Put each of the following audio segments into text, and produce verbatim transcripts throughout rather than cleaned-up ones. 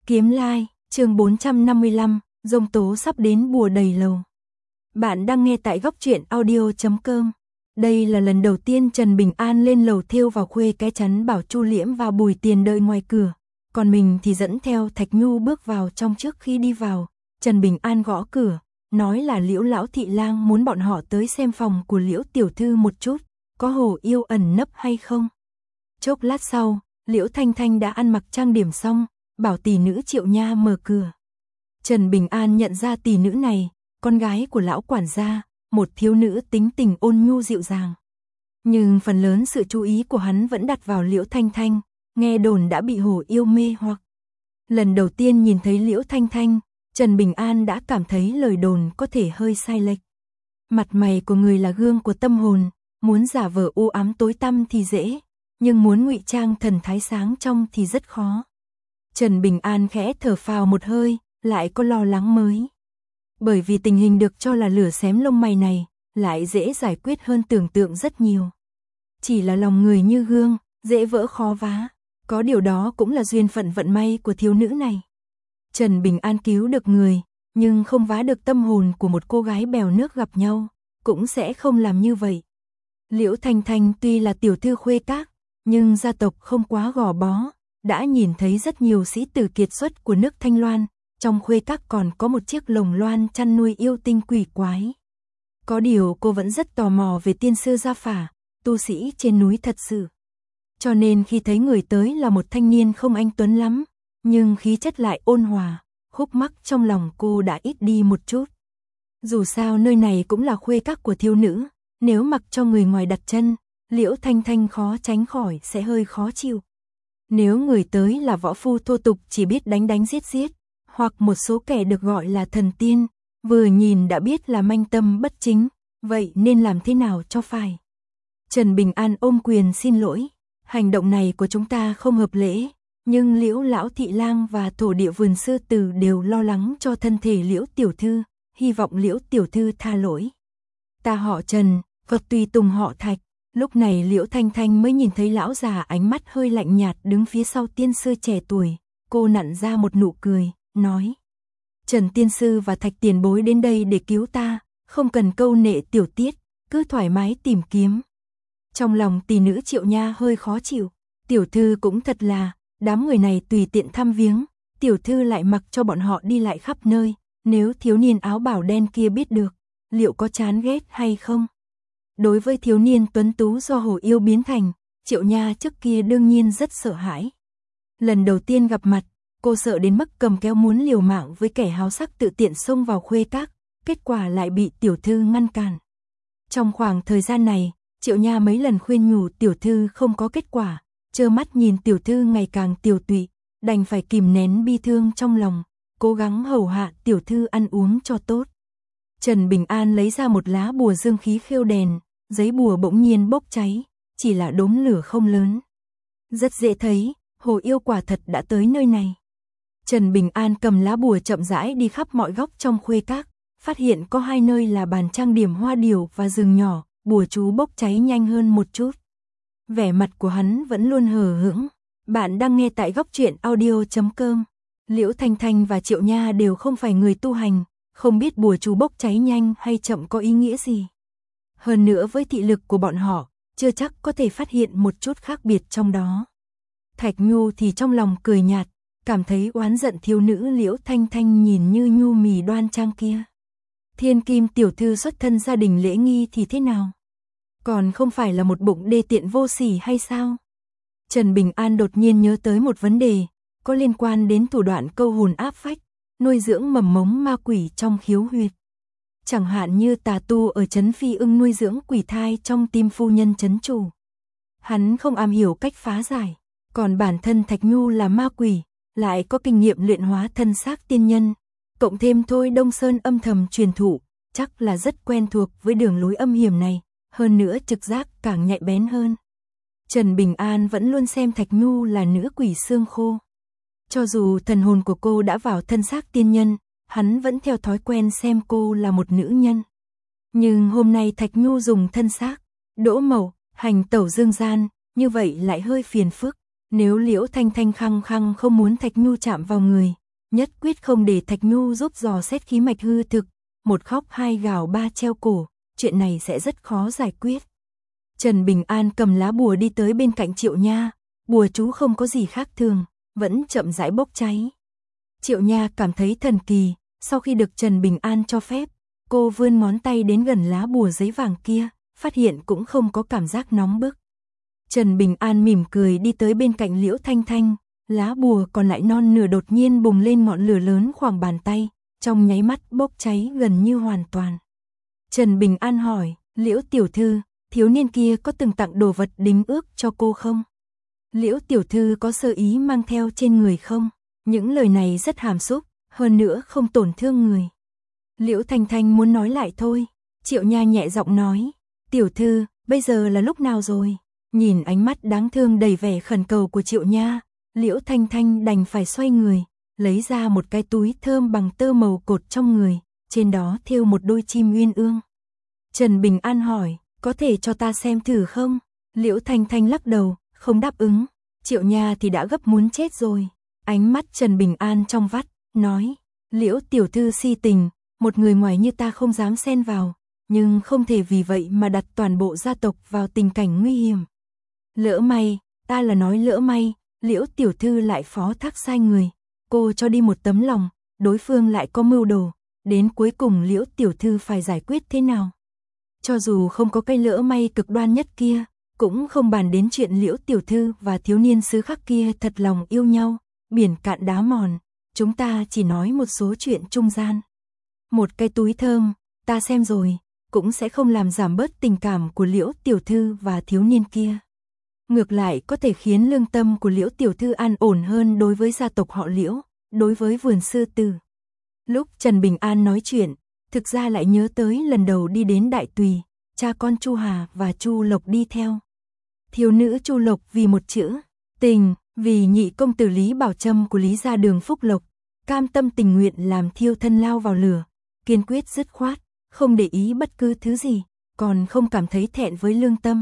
Kiếm Lai, chương bốn trăm năm mươi lăm, giông tố sắp đến bùa đầy lầu. Bạn đang nghe tại góc truyện audio chấm com. Đây là lần đầu tiên Trần Bình An lên lầu thêu vào khuê cái chắn bảo Chu Liễm và Bùi Tiền đợi ngoài cửa, còn mình thì dẫn theo Thạch Nhu bước vào trong. Trước khi đi vào, Trần Bình An gõ cửa, nói là Liễu lão thị lang muốn bọn họ tới xem phòng của Liễu tiểu thư một chút, có Hồ Yêu ẩn nấp hay không. Chốc lát sau, Liễu Thanh Thanh đã ăn mặc trang điểm xong, bảo tỷ nữ Triệu Nha mở cửa. Trần Bình An nhận ra tỷ nữ này, con gái của lão quản gia, một thiếu nữ tính tình ôn nhu dịu dàng. Nhưng phần lớn sự chú ý của hắn vẫn đặt vào Liễu Thanh Thanh, nghe đồn đã bị Hồ Yêu mê hoặc. Lần đầu tiên nhìn thấy Liễu Thanh Thanh, Trần Bình An đã cảm thấy lời đồn có thể hơi sai lệch. Mặt mày của người là gương của tâm hồn, muốn giả vờ u ám tối tăm thì dễ, nhưng muốn ngụy trang thần thái sáng trong thì rất khó. Trần Bình An khẽ thở phào một hơi, lại có lo lắng mới. Bởi vì tình hình được cho là lửa xém lông mày này, lại dễ giải quyết hơn tưởng tượng rất nhiều. Chỉ là lòng người như gương, dễ vỡ khó vá, có điều đó cũng là duyên phận vận may của thiếu nữ này. Trần Bình An cứu được người, nhưng không vá được tâm hồn của một cô gái bèo nước gặp nhau, cũng sẽ không làm như vậy. Liễu Thanh Thanh tuy là tiểu thư khuê các, nhưng gia tộc không quá gò bó, đã nhìn thấy rất nhiều sĩ tử kiệt xuất của nước Thanh Loan, trong khuê các còn có một chiếc lồng loan chăn nuôi yêu tinh quỷ quái. Có điều cô vẫn rất tò mò về tiên sư Gia Phả, tu sĩ trên núi thật sự. Cho nên khi thấy người tới là một thanh niên không anh tuấn lắm, nhưng khí chất lại ôn hòa, khúc mắc trong lòng cô đã ít đi một chút. Dù sao nơi này cũng là khuê các của thiếu nữ, nếu mặc cho người ngoài đặt chân, Liễu Thanh Thanh khó tránh khỏi sẽ hơi khó chịu. Nếu người tới là võ phu thô tục chỉ biết đánh đánh giết giết, hoặc một số kẻ được gọi là thần tiên, vừa nhìn đã biết là manh tâm bất chính, vậy nên làm thế nào cho phải? Trần Bình An ôm quyền xin lỗi, hành động này của chúng ta không hợp lễ, nhưng Liễu lão thị lang và thổ địa vườn sư tử đều lo lắng cho thân thể Liễu tiểu thư, hy vọng Liễu tiểu thư tha lỗi. Ta họ Trần, vật tùy tùng họ Thạch. Lúc này Liễu Thanh Thanh mới nhìn thấy lão già ánh mắt hơi lạnh nhạt đứng phía sau tiên sư trẻ tuổi, cô nặn ra một nụ cười, nói: Trần tiên sư và Thạch tiền bối đến đây để cứu ta, không cần câu nệ tiểu tiết, cứ thoải mái tìm kiếm. Trong lòng tỷ nữ Triệu Nha hơi khó chịu, tiểu thư cũng thật là, đám người này tùy tiện thăm viếng, tiểu thư lại mặc cho bọn họ đi lại khắp nơi, nếu thiếu niên áo bảo đen kia biết được, liệu có chán ghét hay không? Đối với thiếu niên tuấn tú do Hồ Yêu biến thành, Triệu Nha trước kia đương nhiên rất sợ hãi. Lần đầu tiên gặp mặt, cô sợ đến mức cầm kéo muốn liều mạng với kẻ háo sắc tự tiện xông vào khuê các, kết quả lại bị tiểu thư ngăn cản. Trong khoảng thời gian này, Triệu Nha mấy lần khuyên nhủ tiểu thư không có kết quả, trơ mắt nhìn tiểu thư ngày càng tiều tụy, đành phải kìm nén bi thương trong lòng, cố gắng hầu hạ tiểu thư ăn uống cho tốt. Trần Bình An lấy ra một lá bùa dương khí khêu đèn, giấy bùa bỗng nhiên bốc cháy, chỉ là đốm lửa không lớn. Rất dễ thấy, Hồ Yêu quả thật đã tới nơi này. Trần Bình An cầm lá bùa chậm rãi đi khắp mọi góc trong khuê các, phát hiện có hai nơi là bàn trang điểm hoa điểu và rừng nhỏ, bùa chú bốc cháy nhanh hơn một chút. Vẻ mặt của hắn vẫn luôn hờ hững. Bạn đang nghe tại góc truyện audio chấm com. Liễu Thanh Thanh và Triệu Nha đều không phải người tu hành, không biết bùa chú bốc cháy nhanh hay chậm có ý nghĩa gì. Hơn nữa với thị lực của bọn họ, chưa chắc có thể phát hiện một chút khác biệt trong đó. Thạch Nhu thì trong lòng cười nhạt, cảm thấy oán giận thiếu nữ Liễu Thanh Thanh nhìn như nhu mì đoan trang kia. Thiên Kim tiểu thư xuất thân gia đình lễ nghi thì thế nào? Còn không phải là một bụng đê tiện vô sỉ hay sao? Trần Bình An đột nhiên nhớ tới một vấn đề, có liên quan đến thủ đoạn câu hồn áp phách, nuôi dưỡng mầm mống ma quỷ trong khiếu huyệt. Chẳng hạn như tà tu ở trấn Phi Ưng nuôi dưỡng quỷ thai trong tim phu nhân trấn chủ. Hắn không am hiểu cách phá giải, còn bản thân Thạch Nhu là ma quỷ, lại có kinh nghiệm luyện hóa thân xác tiên nhân, cộng thêm Thôi Đông Sơn âm thầm truyền thụ, chắc là rất quen thuộc với đường lối âm hiểm này, hơn nữa trực giác càng nhạy bén hơn. Trần Bình An vẫn luôn xem Thạch Nhu là nữ quỷ xương khô. Cho dù thần hồn của cô đã vào thân xác tiên nhân, hắn vẫn theo thói quen xem cô là một nữ nhân. Nhưng hôm nay Thạch Nhu dùng thân xác, đỗ màu, hành tẩu dương gian, như vậy lại hơi phiền phức. Nếu Liễu Thanh Thanh khăng khăng không muốn Thạch Nhu chạm vào người, nhất quyết không để Thạch Nhu giúp dò xét khí mạch hư thực, một khóc hai gào ba treo cổ, chuyện này sẽ rất khó giải quyết. Trần Bình An cầm lá bùa đi tới bên cạnh Triệu Nha, bùa chú không có gì khác thường, vẫn chậm rãi bốc cháy. Triệu Nha cảm thấy thần kỳ, sau khi được Trần Bình An cho phép, cô vươn ngón tay đến gần lá bùa giấy vàng kia, phát hiện cũng không có cảm giác nóng bức. Trần Bình An mỉm cười đi tới bên cạnh Liễu Thanh Thanh, lá bùa còn lại non nửa đột nhiên bùng lên ngọn lửa lớn khoảng bàn tay, trong nháy mắt bốc cháy gần như hoàn toàn. Trần Bình An hỏi, Liễu tiểu thư, thiếu niên kia có từng tặng đồ vật đính ước cho cô không? Liễu tiểu thư có sơ ý mang theo trên người không? Những lời này rất hàm xúc, hơn nữa không tổn thương người. Liễu Thanh Thanh muốn nói lại thôi, Triệu Nha nhẹ giọng nói, tiểu thư, bây giờ là lúc nào rồi? Nhìn ánh mắt đáng thương đầy vẻ khẩn cầu của Triệu Nha, Liễu Thanh Thanh đành phải xoay người, lấy ra một cái túi thơm bằng tơ màu cột trong người, trên đó thêu một đôi chim uyên ương. Trần Bình An hỏi, có thể cho ta xem thử không? Liễu Thanh Thanh lắc đầu, không đáp ứng. Triệu Nha thì đã gấp muốn chết rồi. Ánh mắt Trần Bình An trong vắt, nói, Liễu tiểu thư si tình, một người ngoài như ta không dám xen vào, nhưng không thể vì vậy mà đặt toàn bộ gia tộc vào tình cảnh nguy hiểm. Lỡ may, ta là nói lỡ may, Liễu tiểu thư lại phó thác sai người, cô cho đi một tấm lòng, đối phương lại có mưu đồ, đến cuối cùng Liễu tiểu thư phải giải quyết thế nào? Cho dù không có cây lỡ may cực đoan nhất kia, cũng không bàn đến chuyện Liễu tiểu thư và thiếu niên xứ khắc kia thật lòng yêu nhau, biển cạn đá mòn, chúng ta chỉ nói một số chuyện trung gian. Một cái túi thơm, ta xem rồi, cũng sẽ không làm giảm bớt tình cảm của Liễu tiểu thư và thiếu niên kia. Ngược lại có thể khiến lương tâm của Liễu tiểu thư an ổn hơn đối với gia tộc họ Liễu, đối với vườn sư tử. Lúc Trần Bình An nói chuyện, thực ra lại nhớ tới lần đầu đi đến Đại Tùy, cha con Chu Hà và Chu Lộc đi theo. Thiếu nữ Chu Lộc vì một chữ tình, vì nhị công tử Lý Bảo Trâm của Lý gia Đường Phúc Lộc, cam tâm tình nguyện làm thiêu thân lao vào lửa, kiên quyết dứt khoát, không để ý bất cứ thứ gì, còn không cảm thấy thẹn với lương tâm.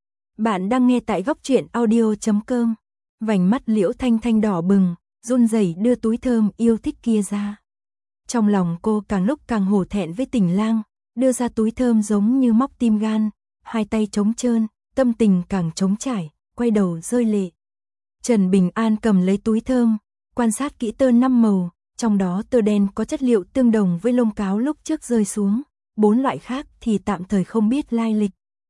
Bạn đang nghe tại góc truyện audio chấm com. Vành mắt Liễu Thanh Thanh đỏ bừng, run rẩy đưa túi thơm yêu thích kia ra. Trong lòng cô càng lúc càng hổ thẹn với Tình Lang, đưa ra túi thơm giống như móc tim gan, hai tay trống trơn, tâm tình càng trống trải, quay đầu rơi lệ. Trần Bình An cầm lấy túi thơm, quan sát kỹ tơ năm màu, trong đó tơ đen có chất liệu tương đồng với lông cáo lúc trước rơi xuống, bốn loại khác thì tạm thời không biết lai lịch.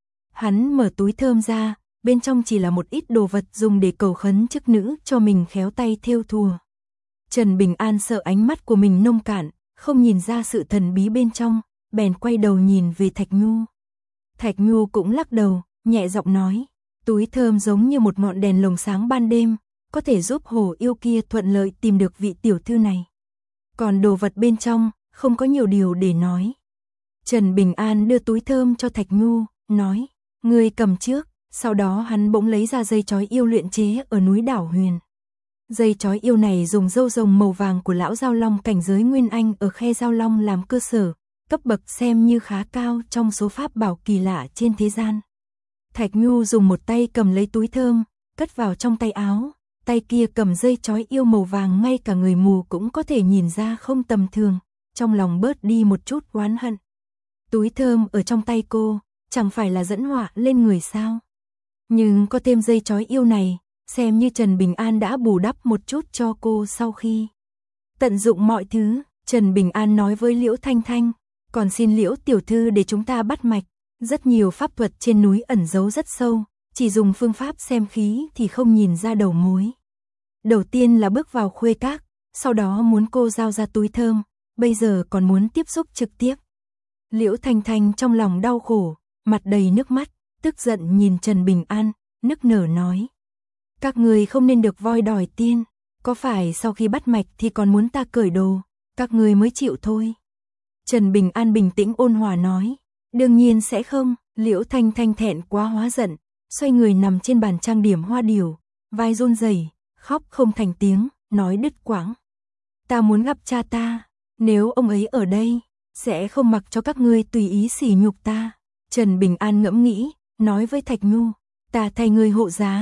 Hắn mở túi thơm ra, bên trong chỉ là một ít đồ vật dùng để cầu khấn chức nữ cho mình khéo tay thêu thùa. Trần Bình An sợ ánh mắt của mình nông cạn, không nhìn ra sự thần bí bên trong, bèn quay đầu nhìn về Thạch Nhu. Thạch Nhu cũng lắc đầu, nhẹ giọng nói, túi thơm giống như một ngọn đèn lồng sáng ban đêm, có thể giúp hồ yêu kia thuận lợi tìm được vị tiểu thư này. Còn đồ vật bên trong, không có nhiều điều để nói. Trần Bình An đưa túi thơm cho Thạch Nhu, nói, ngươi cầm trước, sau đó hắn bỗng lấy ra dây chói yêu luyện chế ở núi Đảo Huyền. Dây chói yêu này dùng râu rồng màu vàng của lão Giao Long cảnh giới Nguyên Anh ở khe Giao Long làm cơ sở, cấp bậc xem như khá cao trong số pháp bảo kỳ lạ trên thế gian. Thạch Nhu dùng một tay cầm lấy túi thơm, cất vào trong tay áo, tay kia cầm dây chói yêu màu vàng, ngay cả người mù cũng có thể nhìn ra không tầm thường, trong lòng bớt đi một chút oán hận. Túi thơm ở trong tay cô, chẳng phải là dẫn họa lên người sao? Nhưng có thêm dây chói yêu này, xem như Trần Bình An đã bù đắp một chút cho cô sau khi tận dụng mọi thứ. Trần Bình An nói với Liễu Thanh Thanh, còn xin Liễu tiểu thư để chúng ta bắt mạch, rất nhiều pháp thuật trên núi ẩn giấu rất sâu, chỉ dùng phương pháp xem khí thì không nhìn ra đầu mối. Đầu tiên là bước vào khuê các, sau đó muốn cô giao ra túi thơm, bây giờ còn muốn tiếp xúc trực tiếp. Liễu Thanh Thanh trong lòng đau khổ, mặt đầy nước mắt, tức giận nhìn Trần Bình An, nức nở nói, các người không nên được voi đòi tiên, có phải sau khi bắt mạch thì còn muốn ta cởi đồ, các người mới chịu thôi. Trần Bình An bình tĩnh ôn hòa nói, đương nhiên sẽ không. Liễu Thanh Thanh thẹn quá hóa giận, xoay người nằm trên bàn trang điểm hoa điểu, vai run rẩy, khóc không thành tiếng, nói đứt quãng. Ta muốn gặp cha ta, nếu ông ấy ở đây, sẽ không mặc cho các ngươi tùy ý sỉ nhục ta. Trần Bình An ngẫm nghĩ, nói với Thạch Nhu, ta thay ngươi hộ giá,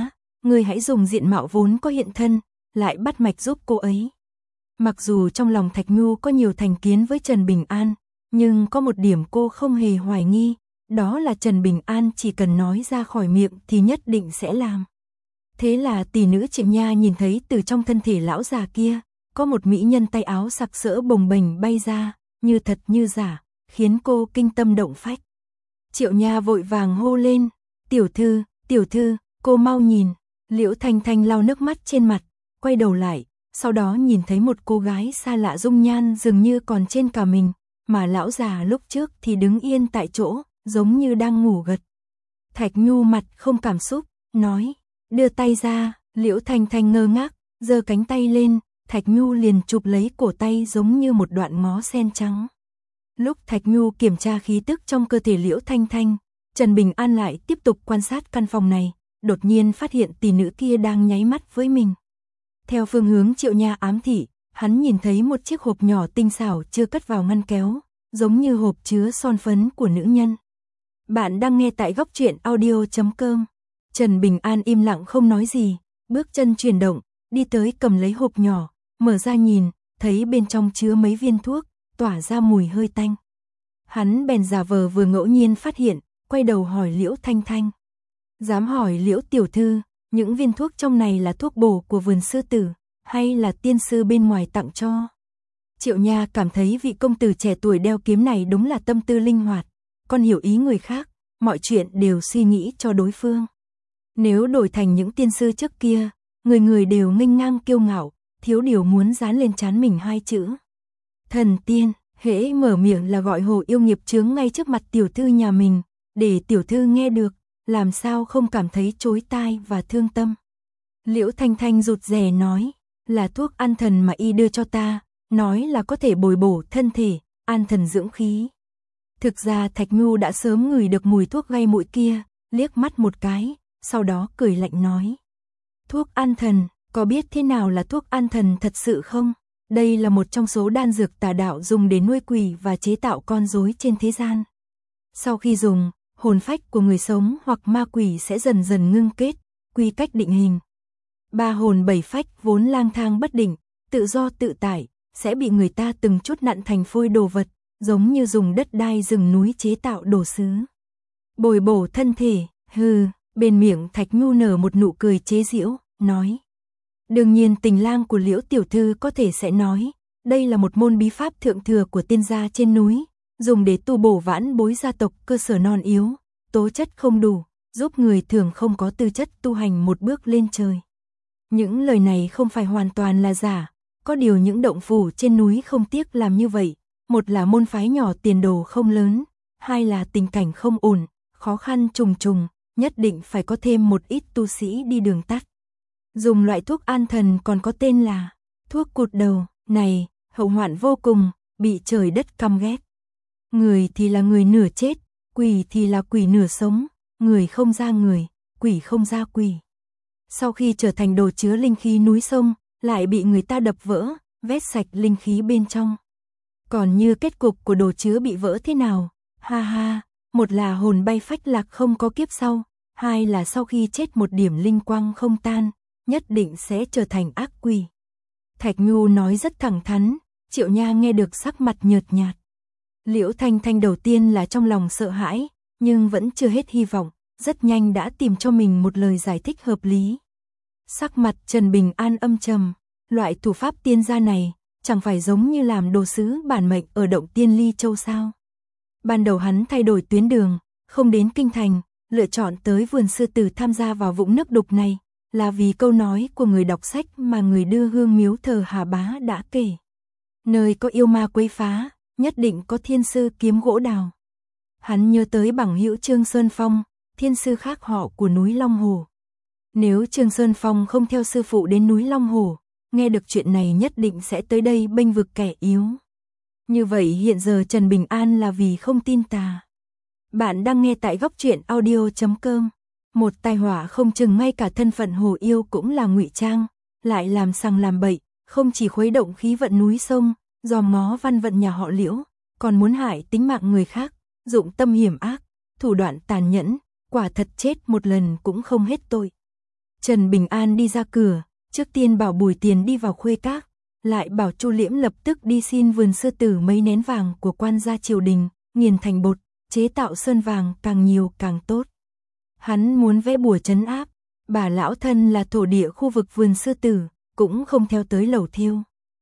ngươi hãy dùng diện mạo vốn có hiện thân, lại bắt mạch giúp cô ấy. Mặc dù trong lòng Thạch Nhu có nhiều thành kiến với Trần Bình An, nhưng có một điểm cô không hề hoài nghi, đó là Trần Bình An chỉ cần nói ra khỏi miệng thì nhất định sẽ làm. Thế là tỷ nữ Triệu Nha nhìn thấy từ trong thân thể lão già kia, có một mỹ nhân tay áo sặc sỡ bồng bềnh bay ra, như thật như giả, khiến cô kinh tâm động phách. Triệu Nha vội vàng hô lên, tiểu thư, tiểu thư, cô mau nhìn. Liễu Thanh Thanh lau nước mắt trên mặt, quay đầu lại, sau đó nhìn thấy một cô gái xa lạ dung nhan dường như còn trên cả mình, mà lão già lúc trước thì đứng yên tại chỗ, giống như đang ngủ gật. Thạch Nhu mặt không cảm xúc, nói, đưa tay ra. Liễu Thanh Thanh ngơ ngác, giơ cánh tay lên, Thạch Nhu liền chụp lấy cổ tay giống như một đoạn ngó sen trắng. Lúc Thạch Nhu kiểm tra khí tức trong cơ thể Liễu Thanh Thanh, Trần Bình An lại tiếp tục quan sát căn phòng này, đột nhiên phát hiện tỷ nữ kia đang nháy mắt với mình. Theo phương hướng Triệu Nha ám thị, hắn nhìn thấy một chiếc hộp nhỏ tinh xảo chưa cất vào ngăn kéo, giống như hộp chứa son phấn của nữ nhân. Bạn đang nghe tại góc truyện audio chấm com. Trần Bình An im lặng không nói gì, bước chân chuyển động, đi tới cầm lấy hộp nhỏ, mở ra nhìn, thấy bên trong chứa mấy viên thuốc, tỏa ra mùi hơi tanh. Hắn bèn giả vờ vừa ngẫu nhiên phát hiện, quay đầu hỏi Liễu Thanh Thanh. Dám hỏi Liễu tiểu thư, những viên thuốc trong này là thuốc bổ của vườn sư tử, hay là tiên sư bên ngoài tặng cho? Triệu Nha cảm thấy vị công tử trẻ tuổi đeo kiếm này đúng là tâm tư linh hoạt, còn hiểu ý người khác, mọi chuyện đều suy nghĩ cho đối phương. Nếu đổi thành những tiên sư trước kia, người người đều nghênh ngang kiêu ngạo, thiếu điều muốn dán lên trán mình hai chữ. Thần tiên, hễ mở miệng là gọi hồ yêu nghiệp chướng ngay trước mặt tiểu thư nhà mình, để tiểu thư nghe được, làm sao không cảm thấy chối tai và thương tâm. Liễu Thanh Thanh rụt rè nói, là thuốc an thần mà y đưa cho ta, nói là có thể bồi bổ thân thể, an thần dưỡng khí. Thực ra Thạch Nhu đã sớm ngửi được mùi thuốc gây mũi kia, liếc mắt một cái, sau đó cười lạnh nói. Thuốc an thần, có biết thế nào là thuốc an thần thật sự không? Đây là một trong số đan dược tà đạo dùng để nuôi quỷ và chế tạo con rối trên thế gian. Sau khi dùng, hồn phách của người sống hoặc ma quỷ sẽ dần dần ngưng kết, quy cách định hình. Ba hồn bảy phách vốn lang thang bất định, tự do tự tại, sẽ bị người ta từng chút nặn thành phôi đồ vật, giống như dùng đất đai rừng núi chế tạo đồ sứ. Bồi bổ thân thể, hừ, bên miệng Thạch Nhu nở một nụ cười chế giễu, nói. Đương nhiên tình lang của Liễu tiểu thư có thể sẽ nói, đây là một môn bí pháp thượng thừa của tiên gia trên núi, dùng để tu bổ vãn bối gia tộc cơ sở non yếu, tố chất không đủ, giúp người thường không có tư chất tu hành một bước lên trời. Những lời này không phải hoàn toàn là giả, có điều những động phủ trên núi không tiếc làm như vậy, một là môn phái nhỏ tiền đồ không lớn, hai là tình cảnh không ổn, khó khăn trùng trùng, nhất định phải có thêm một ít tu sĩ đi đường tắt. Dùng loại thuốc an thần còn có tên là thuốc cụt đầu, này, hậu hoạn vô cùng, bị trời đất căm ghét. Người thì là người nửa chết, quỷ thì là quỷ nửa sống, người không ra người, quỷ không ra quỷ. Sau khi trở thành đồ chứa linh khí núi sông, lại bị người ta đập vỡ, vét sạch linh khí bên trong. Còn như kết cục của đồ chứa bị vỡ thế nào? Ha ha, một là hồn bay phách lạc không có kiếp sau, hai là sau khi chết một điểm linh quang không tan, nhất định sẽ trở thành ác quỷ. Thạch Nhu nói rất thẳng thắn, Triệu Nha nghe được sắc mặt nhợt nhạt. Liễu Thanh Thanh đầu tiên là trong lòng sợ hãi, nhưng vẫn chưa hết hy vọng, rất nhanh đã tìm cho mình một lời giải thích hợp lý. Sắc mặt Trần Bình An âm trầm, loại thủ pháp tiên gia này, chẳng phải giống như làm đồ sứ bản mệnh ở động tiên Ly Châu sao? Ban đầu hắn thay đổi tuyến đường, không đến kinh thành, lựa chọn tới vườn sư tử tham gia vào vũng nước đục này, là vì câu nói của người đọc sách mà người đưa hương miếu thờ Hà Bá đã kể. Nơi có yêu ma quấy phá, nhất định có thiên sư kiếm gỗ đào. Hắn nhớ tới bằng hữu Trương Sơn Phong, thiên sư khác họ của núi Long Hồ. Nếu Trương Sơn Phong không theo sư phụ đến núi Long Hồ, nghe được chuyện này nhất định sẽ tới đây bênh vực kẻ yếu. Như vậy hiện giờ Trần Bình An là vì không tin tà. Bạn đang nghe tại góc truyện audio chấm com. Một tai họa không chừng ngay cả thân phận hồ yêu cũng là ngụy trang, lại làm sằng làm bậy, không chỉ khuấy động khí vận núi sông, dòm ngó văn vận nhà họ Liễu, còn muốn hại tính mạng người khác, dụng tâm hiểm ác, thủ đoạn tàn nhẫn, quả thật chết một lần cũng không hết tội. Trần Bình An đi ra cửa, trước tiên bảo Bùi Tiền đi vào khuê các, lại bảo Chu Liễm lập tức đi xin vườn sư tử mấy nén vàng của quan gia triều đình, nghiền thành bột, chế tạo sơn vàng càng nhiều càng tốt. Hắn muốn vẽ bùa trấn áp, bà lão thân là thổ địa khu vực vườn sư tử, cũng không theo tới lầu thiêu.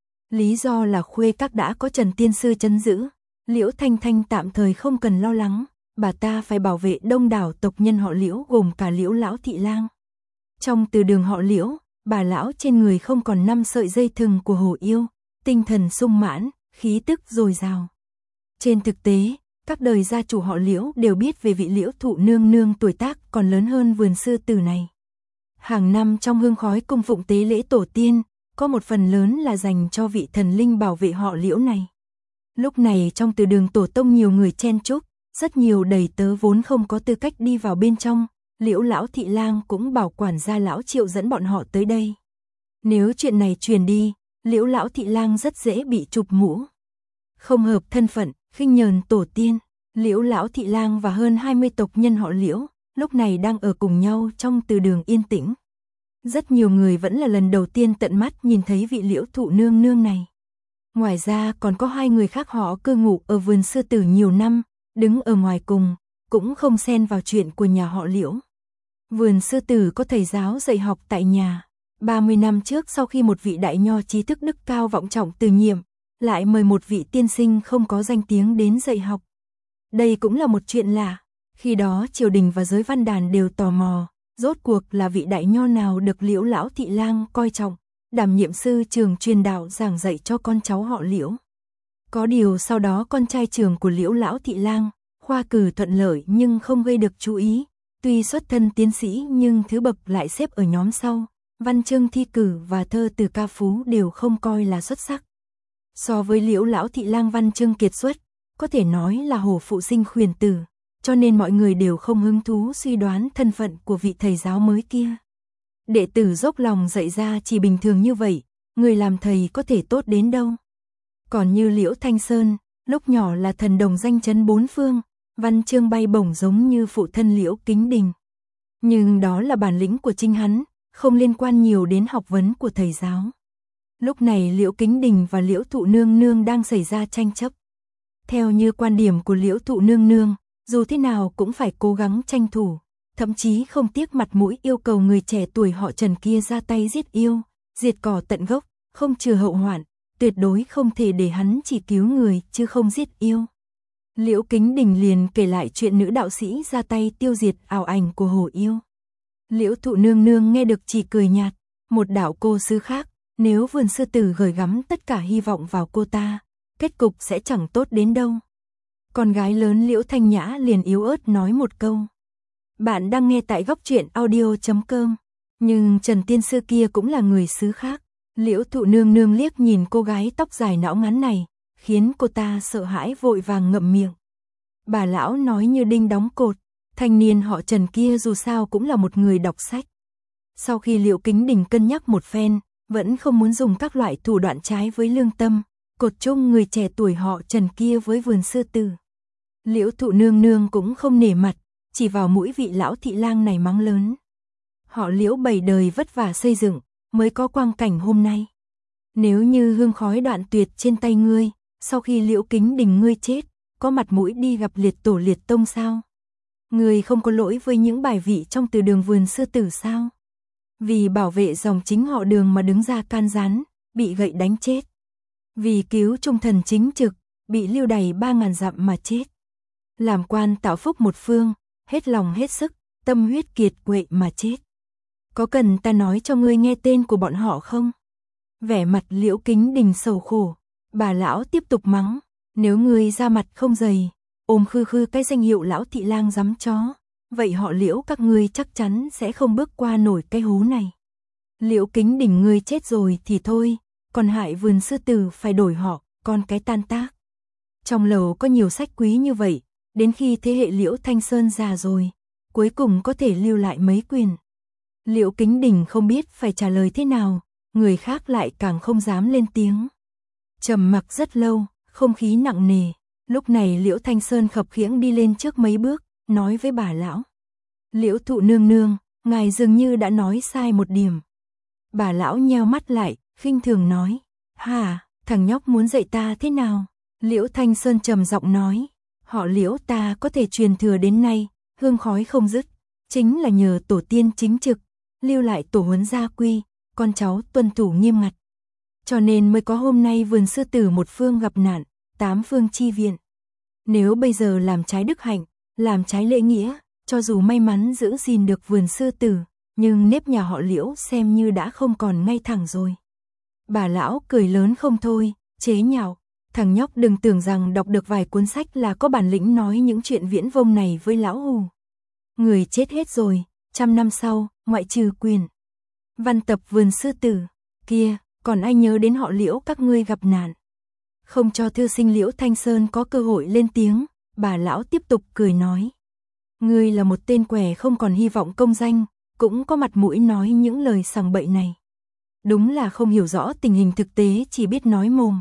Lý do là khuê các đã có Trần Tiên Sư trấn giữ, Liễu Thanh Thanh tạm thời không cần lo lắng, bà ta phải bảo vệ đông đảo tộc nhân họ Liễu gồm cả Liễu lão thị lang. Trong từ đường họ Liễu, bà lão trên người không còn năm sợi dây thừng của hổ yêu, tinh thần sung mãn, khí tức dồi dào. Trên thực tế, các đời gia chủ họ Liễu đều biết về vị Liễu thụ nương nương tuổi tác còn lớn hơn vườn sư tử này. Hàng năm trong hương khói cung phụng tế lễ tổ tiên, có một phần lớn là dành cho vị thần linh bảo vệ họ Liễu này. Lúc này trong từ đường tổ tông nhiều người chen chúc, rất nhiều đầy tớ vốn không có tư cách đi vào bên trong, Liễu lão thị lang cũng bảo quản gia lão Triệu dẫn bọn họ tới đây. Nếu chuyện này truyền đi, Liễu lão thị lang rất dễ bị chụp mũ. Không hợp thân phận, khinh nhờn tổ tiên, Liễu lão thị lang và hơn hai mươi tộc nhân họ Liễu, lúc này đang ở cùng nhau trong từ đường yên tĩnh. Rất nhiều người vẫn là lần đầu tiên tận mắt nhìn thấy vị Liễu thụ nương nương này. Ngoài ra còn có hai người khác họ cư ngụ ở vườn sư tử nhiều năm, đứng ở ngoài cùng, cũng không xen vào chuyện của nhà họ Liễu. Vườn sư tử có thầy giáo dạy học tại nhà. ba mươi năm trước sau khi một vị đại nho trí thức đức cao vọng trọng từ nhiệm, lại mời một vị tiên sinh không có danh tiếng đến dạy học. Đây cũng là một chuyện lạ. Khi đó triều đình và giới văn đàn đều tò mò, rốt cuộc là vị đại nho nào được Liễu lão thị lang coi trọng, đảm nhiệm sư trường truyền đạo giảng dạy cho con cháu họ Liễu. Có điều sau đó con trai trưởng của Liễu lão thị lang, khoa cử thuận lợi nhưng không gây được chú ý, tuy xuất thân tiến sĩ nhưng thứ bậc lại xếp ở nhóm sau, văn chương thi cử và thơ từ ca phú đều không coi là xuất sắc. So với Liễu lão thị lang văn chương kiệt xuất, có thể nói là hổ phụ sinh khuyển tử, cho nên mọi người đều không hứng thú suy đoán thân phận của vị thầy giáo mới kia. Đệ tử dốc lòng dạy ra chỉ bình thường như vậy, người làm thầy có thể tốt đến đâu. Còn như Liễu Thanh Sơn, lúc nhỏ là thần đồng danh chấn bốn phương, văn chương bay bổng giống như phụ thân Liễu Kính Đình. Nhưng đó là bản lĩnh của chính hắn, không liên quan nhiều đến học vấn của thầy giáo. Lúc này Liễu Kính Đình và Liễu thụ nương nương đang xảy ra tranh chấp. Theo như quan điểm của Liễu thụ nương nương, dù thế nào cũng phải cố gắng tranh thủ, thậm chí không tiếc mặt mũi yêu cầu người trẻ tuổi họ Trần kia ra tay giết yêu, diệt cỏ tận gốc, không trừ hậu hoạn, tuyệt đối không thể để hắn chỉ cứu người chứ không giết yêu. Liễu Kính Đình liền kể lại chuyện nữ đạo sĩ ra tay tiêu diệt ảo ảnh của hổ yêu. Liễu thụ nương nương nghe được chỉ cười nhạt, một đạo cô sứ khác, nếu vườn sư tử gửi gắm tất cả hy vọng vào cô ta, kết cục sẽ chẳng tốt đến đâu. Con gái lớn Liễu Thanh Nhã liền yếu ớt nói một câu. Bạn đang nghe tại góc truyện audio chấm com, nhưng Trần Tiên Sư kia cũng là người xứ khác. Liễu thụ nương nương liếc nhìn cô gái tóc dài não ngắn này, khiến cô ta sợ hãi vội vàng ngậm miệng. Bà lão nói như đinh đóng cột, thanh niên họ Trần kia dù sao cũng là một người đọc sách. Sau khi Liễu Kính Đình cân nhắc một phen, vẫn không muốn dùng các loại thủ đoạn trái với lương tâm, cột chung người trẻ tuổi họ Trần kia với vườn sư tử. Liễu thụ nương nương cũng không nể mặt, chỉ vào mũi vị lão thị lang này mắng lớn. Họ Liễu bảy đời vất vả xây dựng, mới có quang cảnh hôm nay. Nếu như hương khói đoạn tuyệt trên tay ngươi, sau khi Liễu Kính Đình ngươi chết, có mặt mũi đi gặp liệt tổ liệt tông sao? Ngươi không có lỗi với những bài vị trong từ đường vườn sư tử sao? Vì bảo vệ dòng chính họ Đường mà đứng ra can gián, bị gậy đánh chết. Vì cứu trung thần chính trực, bị lưu đày ba ngàn dặm mà chết. Làm quan tạo phúc một phương, hết lòng hết sức, tâm huyết kiệt quệ mà chết. Có cần ta nói cho ngươi nghe tên của bọn họ không? Vẻ mặt Liễu Kính Đình sầu khổ, bà lão tiếp tục mắng, nếu ngươi ra mặt không dày, ôm khư khư cái danh hiệu lão thị lang giấm chó, vậy họ Liễu các ngươi chắc chắn sẽ không bước qua nổi cái hố này. Liễu Kính Đình ngươi chết rồi thì thôi, còn hại vườn sư tử phải đổi họ, con cái tan tác. Trong lầu có nhiều sách quý như vậy, đến khi thế hệ Liễu Thanh Sơn già rồi, cuối cùng có thể lưu lại mấy quyển. Liễu Kính Đình không biết phải trả lời thế nào, người khác lại càng không dám lên tiếng. Trầm mặc rất lâu, không khí nặng nề, lúc này Liễu Thanh Sơn khập khiễng đi lên trước mấy bước, nói với bà lão. Liễu thụ nương nương, ngài dường như đã nói sai một điểm. Bà lão nheo mắt lại, khinh thường nói, hả, thằng nhóc muốn dạy ta thế nào? Liễu Thanh Sơn trầm giọng nói, họ Liễu ta có thể truyền thừa đến nay, hương khói không dứt, chính là nhờ tổ tiên chính trực, lưu lại tổ huấn gia quy, con cháu tuân thủ nghiêm ngặt. Cho nên mới có hôm nay vườn sư tử một phương gặp nạn, tám phương chi viện. Nếu bây giờ làm trái đức hạnh, làm trái lễ nghĩa, cho dù may mắn giữ gìn được vườn sư tử, nhưng nếp nhà họ Liễu xem như đã không còn ngay thẳng rồi. Bà lão cười lớn không thôi, chế nhạo, thằng nhóc đừng tưởng rằng đọc được vài cuốn sách là có bản lĩnh nói những chuyện viễn vông này với lão hù. Người chết hết rồi, trăm năm sau, ngoại trừ quyền. Văn tập vườn sư tử, kia, còn ai nhớ đến họ Liễu các ngươi gặp nạn. Không cho thư sinh Liễu Thanh Sơn có cơ hội lên tiếng, bà lão tiếp tục cười nói. Ngươi là một tên què không còn hy vọng công danh, cũng có mặt mũi nói những lời sằng bậy này. Đúng là không hiểu rõ tình hình thực tế, chỉ biết nói mồm.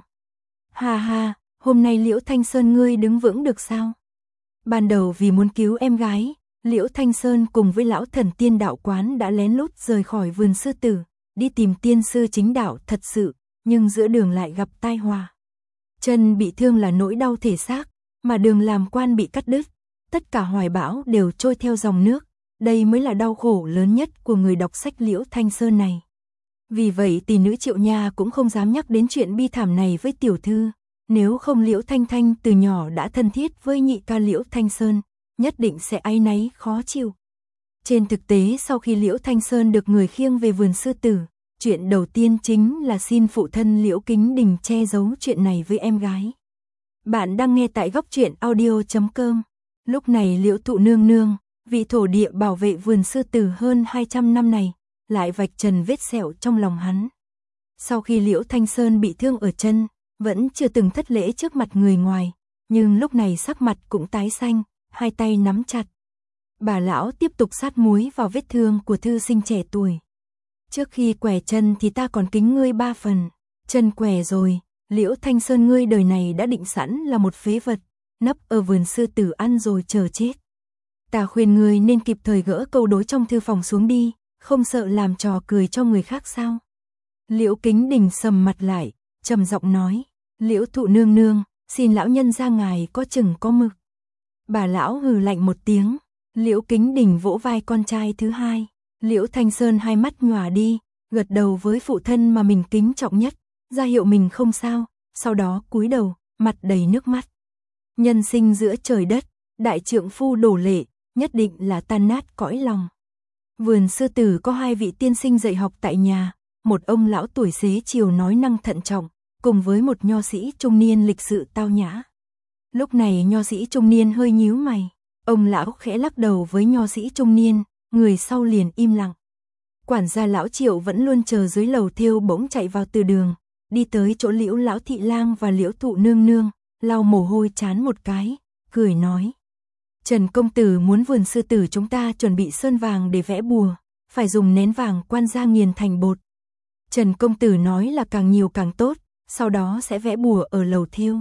Ha ha, hôm nay Liễu Thanh Sơn ngươi đứng vững được sao? Ban đầu vì muốn cứu em gái, Liễu Thanh Sơn cùng với lão thần tiên đạo quán đã lén lút rời khỏi vườn sư tử, đi tìm tiên sư chính đạo thật sự, nhưng giữa đường lại gặp tai họa. Chân bị thương là nỗi đau thể xác, mà đường làm quan bị cắt đứt, tất cả hoài bão đều trôi theo dòng nước, đây mới là đau khổ lớn nhất của người đọc sách Liễu Thanh Sơn này. Vì vậy tỷ nữ Triệu Nha cũng không dám nhắc đến chuyện bi thảm này với tiểu thư, nếu không Liễu Thanh Thanh từ nhỏ đã thân thiết với nhị ca Liễu Thanh Sơn, nhất định sẽ áy náy khó chịu. Trên thực tế sau khi Liễu Thanh Sơn được người khiêng về vườn sư tử, chuyện đầu tiên chính là xin phụ thân Liễu Kính Đình che giấu chuyện này với em gái. Bạn đang nghe tại góc truyện audio chấm com. Lúc này Liễu Thụ Nương Nương, vị thổ địa bảo vệ vườn sư tử hơn hai trăm năm này, lại vạch trần vết sẹo trong lòng hắn. Sau khi Liễu Thanh Sơn bị thương ở chân, vẫn chưa từng thất lễ trước mặt người ngoài, nhưng lúc này sắc mặt cũng tái xanh, hai tay nắm chặt. Bà lão tiếp tục sát muối vào vết thương của thư sinh trẻ tuổi. Trước khi quẻ chân thì ta còn kính ngươi ba phần, chân quẻ rồi, Liễu Thanh Sơn ngươi đời này đã định sẵn là một phế vật, nấp ở vườn sư tử ăn rồi chờ chết. Ta khuyên ngươi nên kịp thời gỡ câu đối trong thư phòng xuống đi, không sợ làm trò cười cho người khác sao? Liễu Kính Đình sầm mặt lại, trầm giọng nói, Liễu Thụ Nương Nương, xin lão nhân ra ngài có chừng có mực. Bà lão hừ lạnh một tiếng, Liễu Kính Đình vỗ vai con trai thứ hai, Liễu Thanh Sơn hai mắt nhòa đi, gật đầu với phụ thân mà mình kính trọng nhất, ra hiệu mình không sao, sau đó cúi đầu, mặt đầy nước mắt. Nhân sinh giữa trời đất, đại trượng phu đổ lệ, nhất định là tan nát cõi lòng. Vườn sư tử có hai vị tiên sinh dạy học tại nhà, một ông lão tuổi xế chiều nói năng thận trọng, cùng với một nho sĩ trung niên lịch sự tao nhã. Lúc này nho sĩ trung niên hơi nhíu mày, ông lão khẽ lắc đầu với nho sĩ trung niên, người sau liền im lặng. Quản gia lão Triệu vẫn luôn chờ dưới lầu thêu bỗng chạy vào từ đường, đi tới chỗ Liễu lão thị lang và Liễu Thụ Nương Nương, lau mồ hôi chán một cái, cười nói. Trần công tử muốn vườn sư tử chúng ta chuẩn bị sơn vàng để vẽ bùa, phải dùng nén vàng quan gia nghiền thành bột. Trần công tử nói là càng nhiều càng tốt, sau đó sẽ vẽ bùa ở lầu thêu.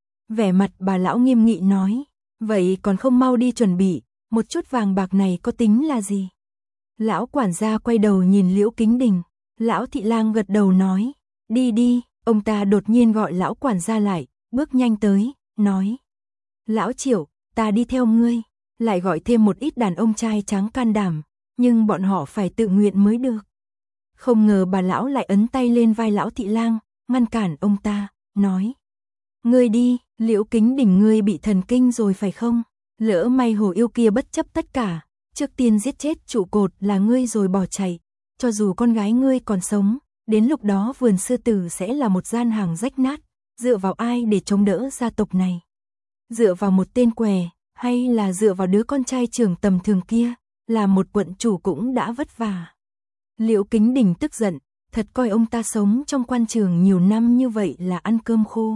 Vẻ mặt bà lão nghiêm nghị nói, vậy còn không mau đi chuẩn bị, một chút vàng bạc này có tính là gì? Lão quản gia quay đầu nhìn Liễu Kính Đình, lão thị lang gật đầu nói, đi đi, ông ta đột nhiên gọi lão quản gia lại, bước nhanh tới, nói, lão Triệu, ta đi theo ngươi, lại gọi thêm một ít đàn ông trai tráng can đảm, nhưng bọn họ phải tự nguyện mới được. Không ngờ bà lão lại ấn tay lên vai lão thị lang, ngăn cản ông ta, nói, ngươi đi, Liễu Kính Đình ngươi bị thần kinh rồi phải không? Lỡ may hồ yêu kia bất chấp tất cả, trước tiên giết chết trụ cột là ngươi rồi bỏ chạy, cho dù con gái ngươi còn sống, đến lúc đó vườn sư tử sẽ là một gian hàng rách nát, dựa vào ai để chống đỡ gia tộc này? Dựa vào một tên què, hay là dựa vào đứa con trai trưởng tầm thường kia, là một quận chủ cũng đã vất vả. Liễu Kính Đình tức giận, thật coi ông ta sống trong quan trường nhiều năm như vậy là ăn cơm khô.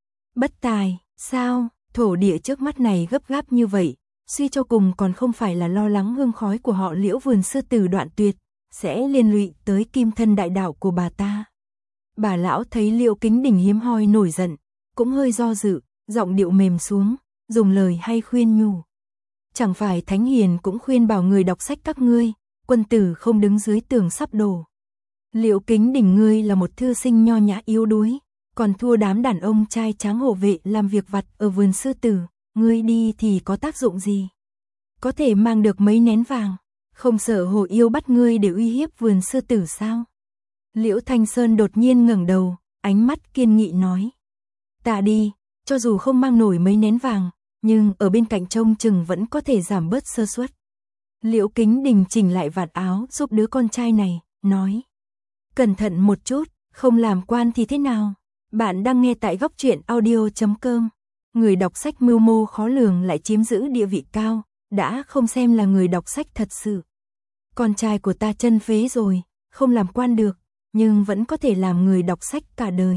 Bất tài, sao, thổ địa trước mắt này gấp gáp như vậy, suy cho cùng còn không phải là lo lắng hương khói của họ Liễu vườn sư tử đoạn tuyệt, sẽ liên lụy tới kim thân đại đạo của bà ta. Bà lão thấy Liễu Kính Đình hiếm hoi nổi giận, cũng hơi do dự, giọng điệu mềm xuống, dùng lời hay khuyên nhủ. Chẳng phải Thánh Hiền cũng khuyên bảo người đọc sách các ngươi, quân tử không đứng dưới tường sắp đổ. Liễu Kính Đình ngươi là một thư sinh nho nhã yếu đuối, còn thua đám đàn ông trai tráng hộ vệ làm việc vặt ở vườn sư tử, ngươi đi thì có tác dụng gì? Có thể mang được mấy nén vàng, không sợ hồ yêu bắt ngươi để uy hiếp vườn sư tử sao? Liễu Thanh Sơn đột nhiên ngẩng đầu, ánh mắt kiên nghị nói. Ta đi, cho dù không mang nổi mấy nén vàng, nhưng ở bên cạnh trông chừng vẫn có thể giảm bớt sơ suất. Liễu Kính Đình chỉnh lại vạt áo giúp đứa con trai này, nói. Cẩn thận một chút, không làm quan thì thế nào? Bạn đang nghe tại góc truyện audio chấm com. Người đọc sách mưu mô khó lường lại chiếm giữ địa vị cao, đã không xem là người đọc sách thật sự. Con trai của ta chân phế rồi, không làm quan được, nhưng vẫn có thể làm người đọc sách cả đời.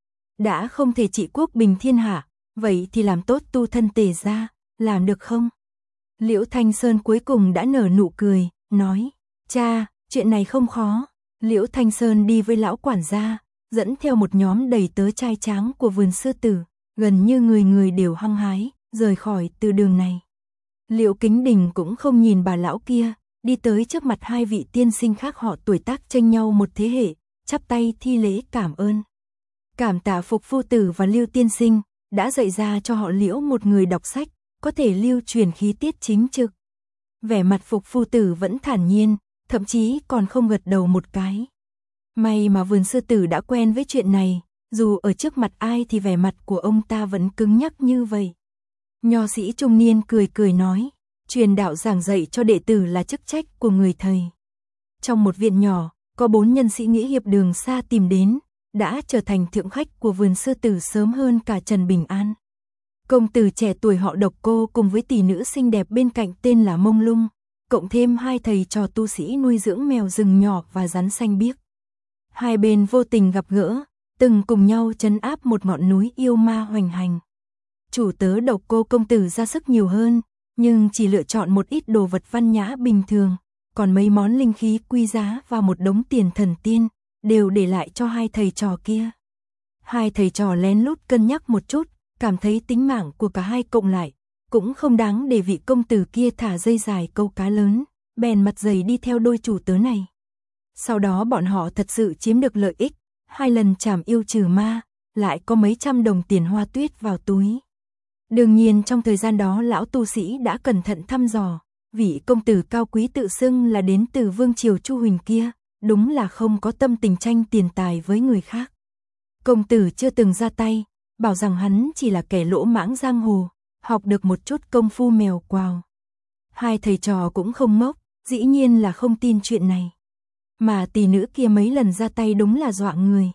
Đã không thể trị quốc bình thiên hạ, vậy thì làm tốt tu thân tề gia, làm được không? Liễu Thanh Sơn cuối cùng đã nở nụ cười, nói. Cha, chuyện này không khó. Liễu Thanh Sơn đi với lão quản gia, dẫn theo một nhóm đầy tớ trai tráng của vườn sư tử, gần như người người đều hăng hái, rời khỏi từ đường này. Liễu Kính Đình cũng không nhìn bà lão kia, đi tới trước mặt hai vị tiên sinh khác họ tuổi tác chênh nhau một thế hệ, chắp tay thi lễ cảm ơn. Cảm tạ Phục phu tử và Lưu tiên sinh, đã dạy ra cho họ Liễu một người đọc sách, có thể lưu truyền khí tiết chính trực. Vẻ mặt Phục phu tử vẫn thản nhiên, thậm chí còn không gật đầu một cái. May mà vườn sư tử đã quen với chuyện này, dù ở trước mặt ai thì vẻ mặt của ông ta vẫn cứng nhắc như vậy. Nho sĩ trung niên cười cười nói, truyền đạo giảng dạy cho đệ tử là chức trách của người thầy. Trong một viện nhỏ, có bốn nhân sĩ nghĩa hiệp đường xa tìm đến, đã trở thành thượng khách của vườn sư tử sớm hơn cả Trần Bình An. Công tử trẻ tuổi họ Độc Cô cùng với tỷ nữ xinh đẹp bên cạnh tên là Mông Lung, cộng thêm hai thầy trò tu sĩ nuôi dưỡng mèo rừng nhỏ và rắn xanh biếc. Hai bên vô tình gặp gỡ, từng cùng nhau trấn áp một ngọn núi yêu ma hoành hành. Chủ tớ Độc Cô công tử ra sức nhiều hơn, nhưng chỉ lựa chọn một ít đồ vật văn nhã bình thường, còn mấy món linh khí quý giá và một đống tiền thần tiên, đều để lại cho hai thầy trò kia. Hai thầy trò lén lút cân nhắc một chút, cảm thấy tính mạng của cả hai cộng lại, cũng không đáng để vị công tử kia thả dây dài câu cá lớn, bèn mặt dày đi theo đôi chủ tớ này. Sau đó bọn họ thật sự chiếm được lợi ích, hai lần trảm yêu trừ ma, lại có mấy trăm đồng tiền hoa tuyết vào túi. Đương nhiên trong thời gian đó lão tu sĩ đã cẩn thận thăm dò, vị công tử cao quý tự xưng là đến từ vương triều Chu Huỳnh kia, đúng là không có tâm tình tranh tiền tài với người khác. Công tử chưa từng ra tay, bảo rằng hắn chỉ là kẻ lỗ mãng giang hồ, học được một chút công phu mèo quào. Hai thầy trò cũng không ngốc, dĩ nhiên là không tin chuyện này. Mà tỷ nữ kia mấy lần ra tay đúng là dọa người.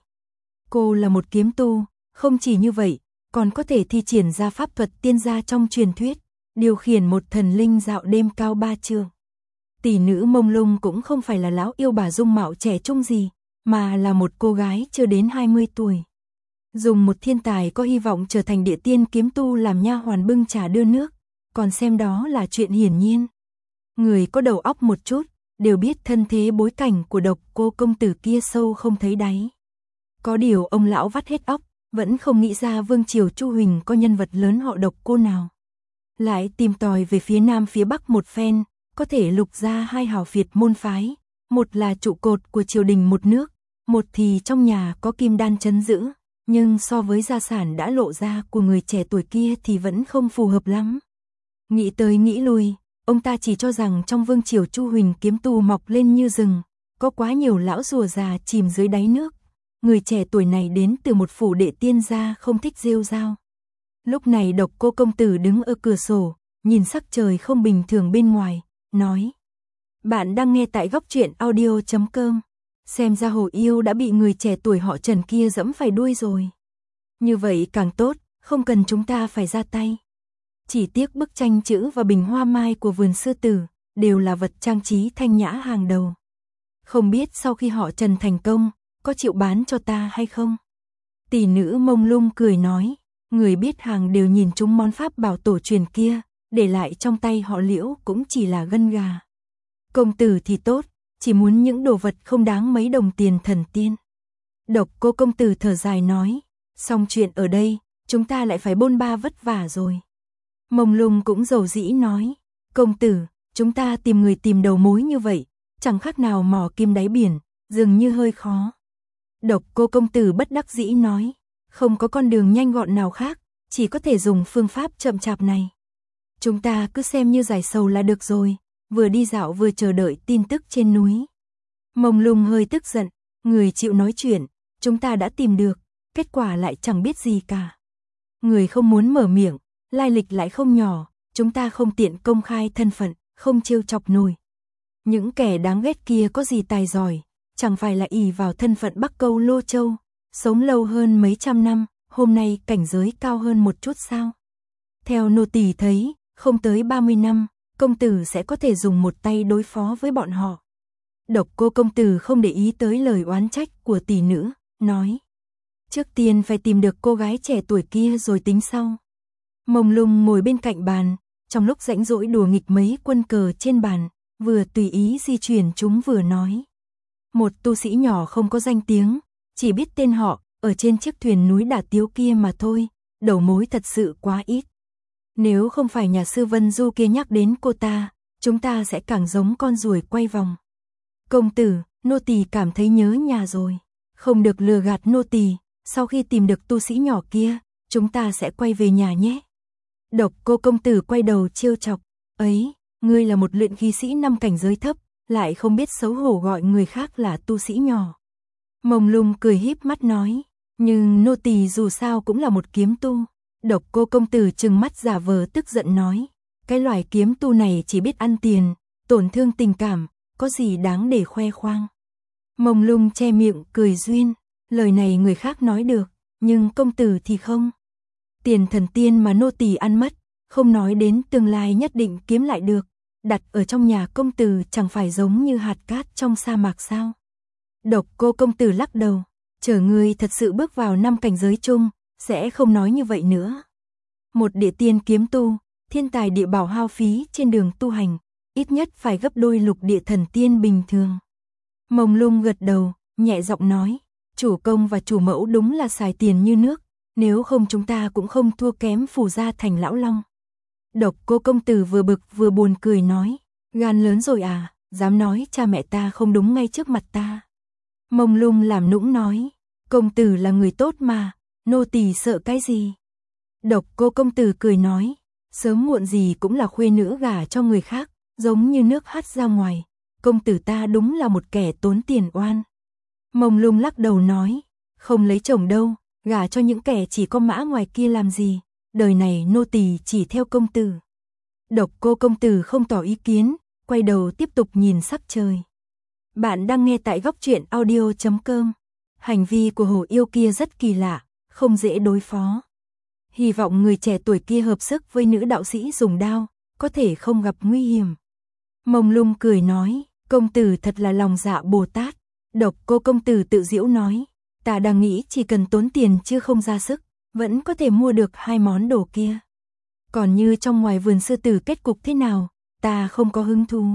Cô là một kiếm tu, không chỉ như vậy, còn có thể thi triển ra pháp thuật tiên gia trong truyền thuyết, điều khiển một thần linh dạo đêm cao ba trượng. Tỷ nữ Mông Lung cũng không phải là lão yêu bà dung mạo trẻ trung gì, mà là một cô gái chưa đến hai mươi tuổi. Dùng một thiên tài có hy vọng trở thành địa tiên kiếm tu làm nha hoàn bưng trà đưa nước, còn xem đó là chuyện hiển nhiên. Người có đầu óc một chút, đều biết thân thế bối cảnh của Độc Cô công tử kia sâu không thấy đáy. Có điều ông lão vắt hết óc, vẫn không nghĩ ra vương triều Chu Huỳnh có nhân vật lớn họ Độc Cô nào. Lại tìm tòi về phía nam phía bắc một phen, có thể lục ra hai hào phiệt môn phái, một là trụ cột của triều đình một nước, một thì trong nhà có kim đan trấn giữ, nhưng so với gia sản đã lộ ra của người trẻ tuổi kia thì vẫn không phù hợp lắm. Nghĩ tới nghĩ lui, ông ta chỉ cho rằng trong vương triều Chu Huỳnh kiếm tu mọc lên như rừng, có quá nhiều lão rùa già chìm dưới đáy nước. Người trẻ tuổi này đến từ một phủ đệ tiên gia không thích rêu rao. Lúc này Độc Cô công tử đứng ở cửa sổ, nhìn sắc trời không bình thường bên ngoài, nói. Bạn đang nghe tại góc truyện audio chấm com. Xem ra hồ yêu đã bị người trẻ tuổi họ Trần kia dẫm phải đuôi rồi. Như vậy càng tốt, không cần chúng ta phải ra tay. Chỉ tiếc bức tranh chữ và bình hoa mai của vườn sư tử, đều là vật trang trí thanh nhã hàng đầu. Không biết sau khi họ Trần thành công, có chịu bán cho ta hay không? Tỷ nữ Mông Lung cười nói, người biết hàng đều nhìn chúng món pháp bảo tổ truyền kia, để lại trong tay họ Liễu cũng chỉ là gân gà. Công tử thì tốt, chỉ muốn những đồ vật không đáng mấy đồng tiền thần tiên. Độc Cô công tử thở dài nói, xong chuyện ở đây, chúng ta lại phải bôn ba vất vả rồi. Mông Lung cũng dầu dĩ nói, công tử, chúng ta tìm người tìm đầu mối như vậy, chẳng khác nào mò kim đáy biển, dường như hơi khó. Độc Cô công tử bất đắc dĩ nói, không có con đường nhanh gọn nào khác, chỉ có thể dùng phương pháp chậm chạp này. Chúng ta cứ xem như giải sầu là được rồi, vừa đi dạo vừa chờ đợi tin tức trên núi. Mông Lung hơi tức giận, người chịu nói chuyện, chúng ta đã tìm được, kết quả lại chẳng biết gì cả. Người không muốn mở miệng, lai lịch lại không nhỏ, chúng ta không tiện công khai thân phận, không trêu chọc nổi. Những kẻ đáng ghét kia có gì tài giỏi, chẳng phải là ỷ vào thân phận Bắc Câu Lô Châu, sống lâu hơn mấy trăm năm, hôm nay cảnh giới cao hơn một chút sao? Theo nô tỳ thấy, không tới ba mươi năm, công tử sẽ có thể dùng một tay đối phó với bọn họ. Độc Cô công tử không để ý tới lời oán trách của tỷ nữ, nói. Trước tiên phải tìm được cô gái trẻ tuổi kia rồi tính sau. Mông Lung ngồi bên cạnh bàn, trong lúc rãnh rỗi đùa nghịch mấy quân cờ trên bàn, vừa tùy ý di chuyển chúng vừa nói. Một tu sĩ nhỏ không có danh tiếng, chỉ biết tên họ, ở trên chiếc thuyền núi Đả Tiếu kia mà thôi, đầu mối thật sự quá ít. Nếu không phải nhà sư Vân Du kia nhắc đến cô ta, chúng ta sẽ càng giống con ruồi quay vòng. Công tử, nô tỳ cảm thấy nhớ nhà rồi, không được lừa gạt nô tỳ, sau khi tìm được tu sĩ nhỏ kia, chúng ta sẽ quay về nhà nhé. Độc Cô công tử quay đầu trêu chọc, ấy, ngươi là một luyện khí sĩ năm cảnh giới thấp, lại không biết xấu hổ gọi người khác là tu sĩ nhỏ. Mông Lung cười híp mắt nói, nhưng nô tỳ dù sao cũng là một kiếm tu. Độc Cô công tử trừng mắt giả vờ tức giận nói, cái loài kiếm tu này chỉ biết ăn tiền, tổn thương tình cảm, có gì đáng để khoe khoang. Mông Lung che miệng cười duyên, lời này người khác nói được, nhưng công tử thì không. Tiền thần tiên mà nô tỳ ăn mất, không nói đến tương lai nhất định kiếm lại được, đặt ở trong nhà công tử chẳng phải giống như hạt cát trong sa mạc sao? Độc Cô công tử lắc đầu, chờ ngươi thật sự bước vào năm cảnh giới chung, sẽ không nói như vậy nữa. Một địa tiên kiếm tu, thiên tài địa bảo hao phí trên đường tu hành, ít nhất phải gấp đôi lục địa thần tiên bình thường. Mông Lung gật đầu, nhẹ giọng nói, chủ công và chủ mẫu đúng là xài tiền như nước, nếu không chúng ta cũng không thua kém Phù Gia Thành Lão Long. Độc Cô công tử vừa bực vừa buồn cười nói, gan lớn rồi à, dám nói cha mẹ ta không đúng ngay trước mặt ta. Mông Lung làm nũng nói, công tử là người tốt mà, nô tỳ sợ cái gì. Độc Cô công tử cười nói, sớm muộn gì cũng là khuê nữ gả cho người khác, giống như nước hắt ra ngoài, công tử ta đúng là một kẻ tốn tiền oan. Mông Lung lắc đầu nói, không lấy chồng đâu, gả cho những kẻ chỉ có mã ngoài kia làm gì, đời này nô tỳ chỉ theo công tử. Độc Cô công tử không tỏ ý kiến, quay đầu tiếp tục nhìn sắc trời. Bạn đang nghe tại góc truyện audio chấm com. Hành vi của hổ yêu kia rất kỳ lạ, không dễ đối phó. Hy vọng người trẻ tuổi kia hợp sức với nữ đạo sĩ dùng đao, có thể không gặp nguy hiểm. Mông Lung cười nói, công tử thật là lòng dạ Bồ Tát. Độc Cô công tử tự giễu nói, ta đang nghĩ chỉ cần tốn tiền chứ không ra sức, vẫn có thể mua được hai món đồ kia. Còn như trong ngoài vườn sư tử kết cục thế nào, ta không có hứng thú.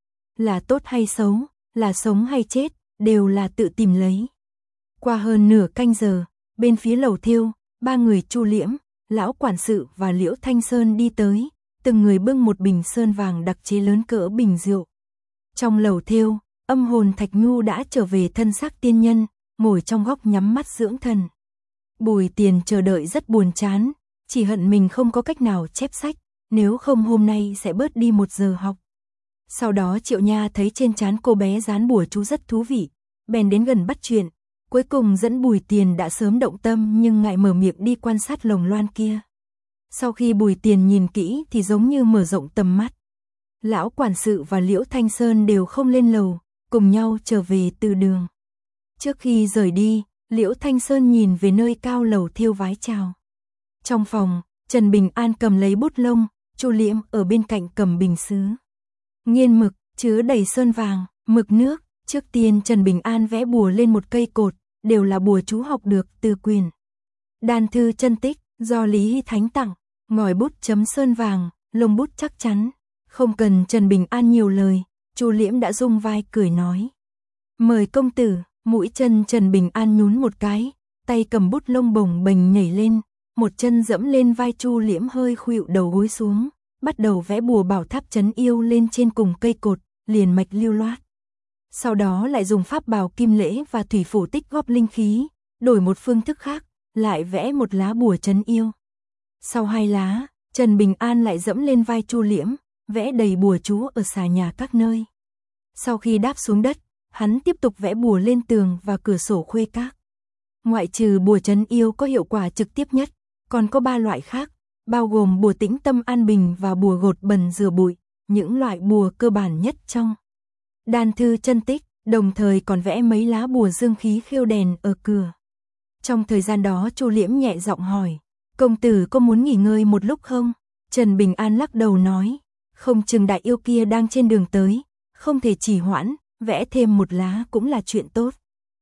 Là tốt hay xấu, là sống hay chết, đều là tự tìm lấy. Qua hơn nửa canh giờ, bên phía lầu thiêu, ba người Chu Liễm, lão quản sự và Liễu Thanh Sơn đi tới, từng người bưng một bình sơn vàng đặc chế lớn cỡ bình rượu. Trong lầu thiêu, âm hồn Thạch Nhu đã trở về thân xác tiên nhân, ngồi trong góc nhắm mắt dưỡng thần. Bùi Tiền chờ đợi rất buồn chán, chỉ hận mình không có cách nào chép sách, nếu không hôm nay sẽ bớt đi một giờ học. Sau đó Triệu Nha thấy trên trán cô bé dán bùa chú rất thú vị, bèn đến gần bắt chuyện, cuối cùng dẫn Bùi Tiền đã sớm động tâm nhưng ngại mở miệng đi quan sát lồng loan kia. Sau khi Bùi Tiền nhìn kỹ thì giống như mở rộng tầm mắt. Lão quản sự và Liễu Thanh Sơn đều không lên lầu, cùng nhau trở về từ đường. Trước khi rời đi, Liễu Thanh Sơn nhìn về nơi cao lầu thiêu vái chào. Trong phòng, Trần Bình An cầm lấy bút lông, Chu Liễm ở bên cạnh cầm bình sứ. Nghiên mực, chứa đầy sơn vàng, mực nước, trước tiên Trần Bình An vẽ bùa lên một cây cột, đều là bùa chú học được từ quyền. Đan thư chân tích, do Lý Hy Thánh tặng, ngòi bút chấm sơn vàng, lông bút chắc chắn. Không cần Trần Bình An nhiều lời, Chu Liễm đã rung vai cười nói. Mời công tử, mũi chân Trần Bình An nhún một cái, tay cầm bút lông bồng bềnh nhảy lên, một chân dẫm lên vai Chu Liễm hơi khuỵu đầu gối xuống, bắt đầu vẽ bùa bảo tháp trấn yêu lên trên cùng cây cột, liền mạch lưu loát. Sau đó lại dùng pháp bào kim lễ và thủy phủ tích góp linh khí, đổi một phương thức khác, lại vẽ một lá bùa trấn yêu. Sau hai lá, Trần Bình An lại dẫm lên vai Chu Liễm, vẽ đầy bùa chú ở xà nhà các nơi. Sau khi đáp xuống đất, hắn tiếp tục vẽ bùa lên tường và cửa sổ khuê các. Ngoại trừ bùa trấn yêu có hiệu quả trực tiếp nhất, còn có ba loại khác, bao gồm bùa tĩnh tâm an bình và bùa gột bần rửa bụi, những loại bùa cơ bản nhất trong đan thư chân tích, đồng thời còn vẽ mấy lá bùa dương khí khiêu đèn ở cửa. Trong thời gian đó Chu Liễm nhẹ giọng hỏi, công tử có muốn nghỉ ngơi một lúc không? Trần Bình An lắc đầu nói, không chừng đại yêu kia đang trên đường tới, không thể trì hoãn, vẽ thêm một lá cũng là chuyện tốt.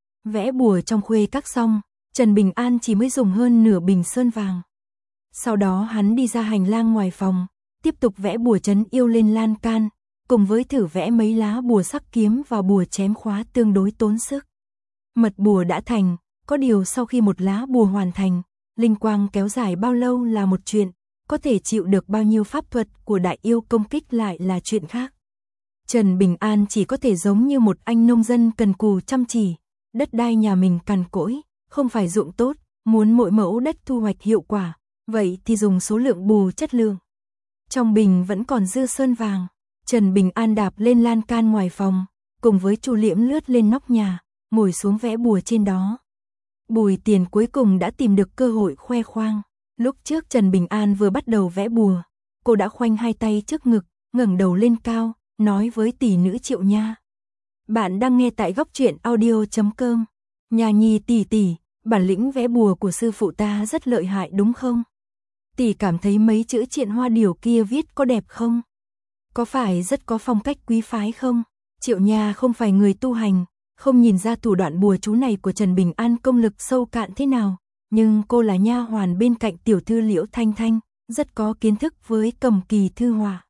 Vẽ bùa trong khuê các xong, Trần Bình An chỉ mới dùng hơn nửa bình sơn vàng. Sau đó hắn đi ra hành lang ngoài phòng, tiếp tục vẽ bùa trấn yêu lên lan can, cùng với thử vẽ mấy lá bùa sắc kiếm và bùa chém khóa tương đối tốn sức. Mật bùa đã thành, có điều sau khi một lá bùa hoàn thành, linh quang kéo dài bao lâu là một chuyện, có thể chịu được bao nhiêu pháp thuật của đại yêu công kích lại là chuyện khác. Trần Bình An chỉ có thể giống như một anh nông dân cần cù chăm chỉ, đất đai nhà mình cằn cỗi, không phải ruộng tốt, muốn mỗi mẫu đất thu hoạch hiệu quả, vậy thì dùng số lượng bùa chất lượng. Trong bình vẫn còn dư sơn vàng, Trần Bình An đạp lên lan can ngoài phòng, cùng với Chu Liễm lướt lên nóc nhà, ngồi xuống vẽ bùa trên đó. Bùi Tiền cuối cùng đã tìm được cơ hội khoe khoang. Lúc trước Trần Bình An vừa bắt đầu vẽ bùa, cô đã khoanh hai tay trước ngực, ngẩng đầu lên cao, nói với tỷ nữ Triệu Nha. Bạn đang nghe tại góc truyện audio chấm com. Nha Nhi tỷ tỷ, bản lĩnh vẽ bùa của sư phụ ta rất lợi hại đúng không? Tỷ cảm thấy mấy chữ triện hoa điểu kia viết có đẹp không? Có phải rất có phong cách quý phái không? Triệu Nha không phải người tu hành, không nhìn ra thủ đoạn bùa chú này của Trần Bình An công lực sâu cạn thế nào, nhưng cô là nha hoàn bên cạnh tiểu thư Liễu Thanh Thanh, rất có kiến thức với cầm kỳ thư họa.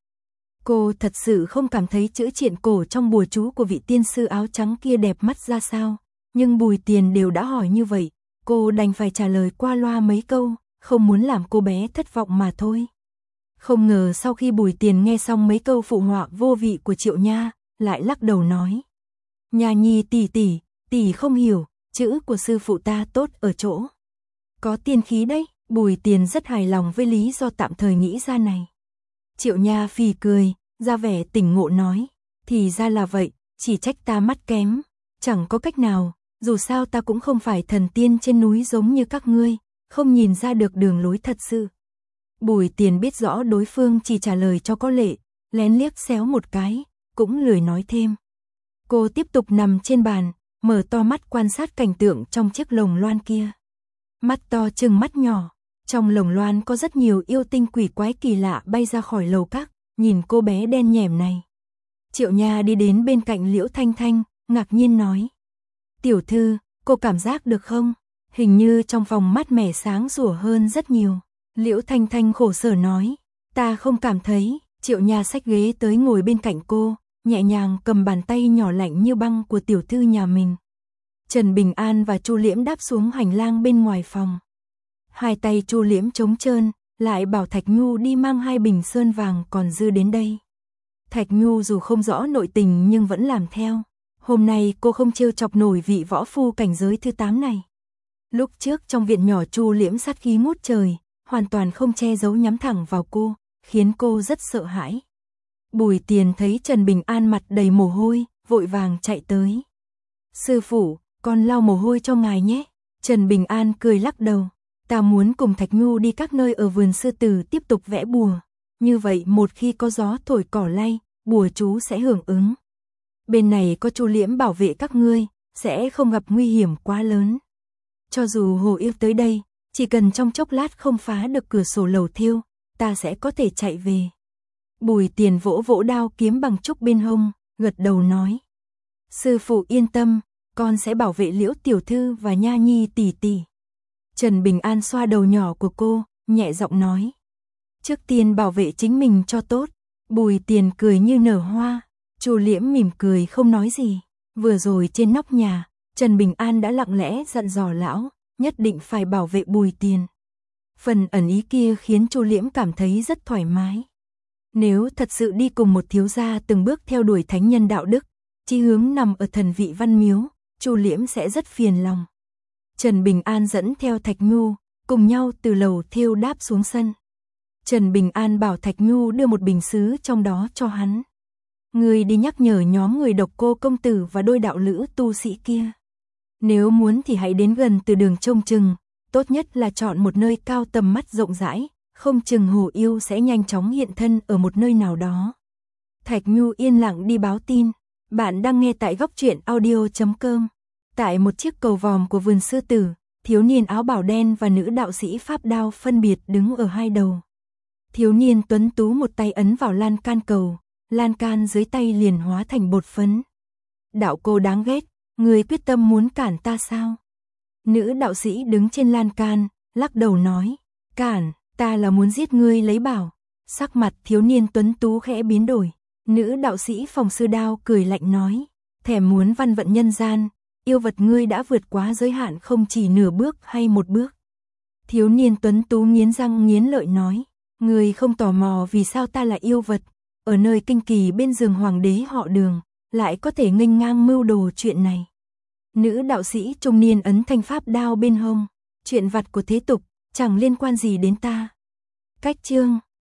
Cô thật sự không cảm thấy chữ triện cổ trong bùa chú của vị tiên sư áo trắng kia đẹp mắt ra sao, nhưng Bùi Tiền đều đã hỏi như vậy, cô đành phải trả lời qua loa mấy câu, không muốn làm cô bé thất vọng mà thôi. Không ngờ sau khi Bùi Tiền nghe xong mấy câu phụ họa vô vị của Triệu Nha, lại lắc đầu nói: "Nha Nhi tỷ tỷ, tỷ không hiểu, chữ của sư phụ ta tốt ở chỗ có tiên khí đấy." Bùi Tiền rất hài lòng với lý do tạm thời nghĩ ra này. Triệu Nha phì cười, ra vẻ tỉnh ngộ nói: "Thì ra là vậy, chỉ trách ta mắt kém, chẳng có cách nào, dù sao ta cũng không phải thần tiên trên núi giống như các ngươi, không nhìn ra được đường lối thật sự." Bùi Tiền biết rõ đối phương chỉ trả lời cho có lệ, lén liếc xéo một cái, cũng lười nói thêm. Cô tiếp tục nằm trên bàn, mở to mắt quan sát cảnh tượng trong chiếc lồng loan kia. Mắt to chừng mắt nhỏ, trong lồng loan có rất nhiều yêu tinh quỷ quái kỳ lạ bay ra khỏi lầu các, nhìn cô bé đen nhẻm này. Triệu Nha đi đến bên cạnh Liễu Thanh Thanh, ngạc nhiên nói: "Tiểu thư, cô cảm giác được không? Hình như trong phòng mát mẻ sáng sủa hơn rất nhiều." Liễu Thanh Thanh khổ sở nói: "Ta không cảm thấy." Triệu Nha xách ghế tới ngồi bên cạnh cô, nhẹ nhàng cầm bàn tay nhỏ lạnh như băng của tiểu thư nhà mình. Trần Bình An và Chu Liễm đáp xuống hành lang bên ngoài phòng. Hai tay Chu Liễm trống trơn, lại bảo Thạch Nhu đi mang hai bình sơn vàng còn dư đến đây. Thạch Nhu dù không rõ nội tình nhưng vẫn làm theo. Hôm nay cô không trêu chọc nổi vị võ phu cảnh giới thứ tám này. Lúc trước trong viện nhỏ Chu Liễm sát khí ngút trời, hoàn toàn không che giấu nhắm thẳng vào cô, khiến cô rất sợ hãi. Bùi Tiền thấy Trần Bình An mặt đầy mồ hôi, vội vàng chạy tới. "Sư phụ, con lau mồ hôi cho ngài nhé." Trần Bình An cười lắc đầu: "Ta muốn cùng Thạch Nhu đi các nơi ở vườn sư tử tiếp tục vẽ bùa. Như vậy một khi có gió thổi cỏ lay, bùa chú sẽ hưởng ứng. Bên này có Chu Liễm bảo vệ các ngươi, sẽ không gặp nguy hiểm quá lớn. Cho dù hồ yêu tới đây, chỉ cần trong chốc lát không phá được cửa sổ lầu thêu, ta sẽ có thể chạy về." Bùi Tiền vỗ vỗ đao kiếm bằng trúc bên hông, gật đầu nói: "Sư phụ yên tâm, con sẽ bảo vệ Liễu tiểu thư và Nha Nhi tỷ tỷ." Trần Bình An xoa đầu nhỏ của cô, nhẹ giọng nói: "Trước tiên bảo vệ chính mình cho tốt." Bùi Tiền cười như nở hoa, Chu Liễm mỉm cười không nói gì. Vừa rồi trên nóc nhà, Trần Bình An đã lặng lẽ dặn dò lão, nhất định phải bảo vệ Bùi Tiền. Phần ẩn ý kia khiến Chu Liễm cảm thấy rất thoải mái. Nếu thật sự đi cùng một thiếu gia từng bước theo đuổi thánh nhân đạo đức, Chí hướng nằm ở thần vị Văn Miếu, Chu Liễm sẽ rất phiền lòng. Trần Bình An dẫn theo Thạch Nhu, cùng nhau từ lầu thêu đáp xuống sân. Trần Bình An bảo Thạch Nhu đưa một bình sứ trong đó cho hắn. Người đi nhắc nhở nhóm người Độc Cô công tử và đôi đạo lữ tu sĩ kia. Nếu muốn thì hãy đến gần từ đường trông chừng, tốt nhất là chọn một nơi cao tầm mắt rộng rãi, không chừng Hồ Yêu sẽ nhanh chóng hiện thân ở một nơi nào đó. Thạch Nhu yên lặng đi báo tin. Bạn đang nghe tại góc truyện audio chấm com. Tại một chiếc cầu vòm của vườn sư tử, thiếu niên áo bảo đen và nữ đạo sĩ pháp đao phân biệt đứng ở hai đầu. Thiếu niên tuấn tú một tay ấn vào lan can cầu, lan can dưới tay liền hóa thành bột phấn. Đạo cô đáng ghét, người quyết tâm muốn cản ta sao? Nữ đạo sĩ đứng trên lan can, lắc đầu nói, cản, ta là muốn giết ngươi lấy bảo. Sắc mặt thiếu niên tuấn tú khẽ biến đổi. Nữ đạo sĩ phòng sư đao cười lạnh nói, thèm muốn văn vận nhân gian, yêu vật ngươi đã vượt quá giới hạn không chỉ nửa bước hay một bước. Thiếu niên tuấn tú nghiến răng nghiến lợi nói, ngươi không tò mò vì sao ta là yêu vật, ở nơi kinh kỳ bên giường hoàng đế họ Đường, lại có thể nghênh ngang mưu đồ chuyện này. Nữ đạo sĩ trung niên ấn thanh pháp đao bên hông, chuyện vặt của thế tục, chẳng liên quan gì đến ta. Cách chương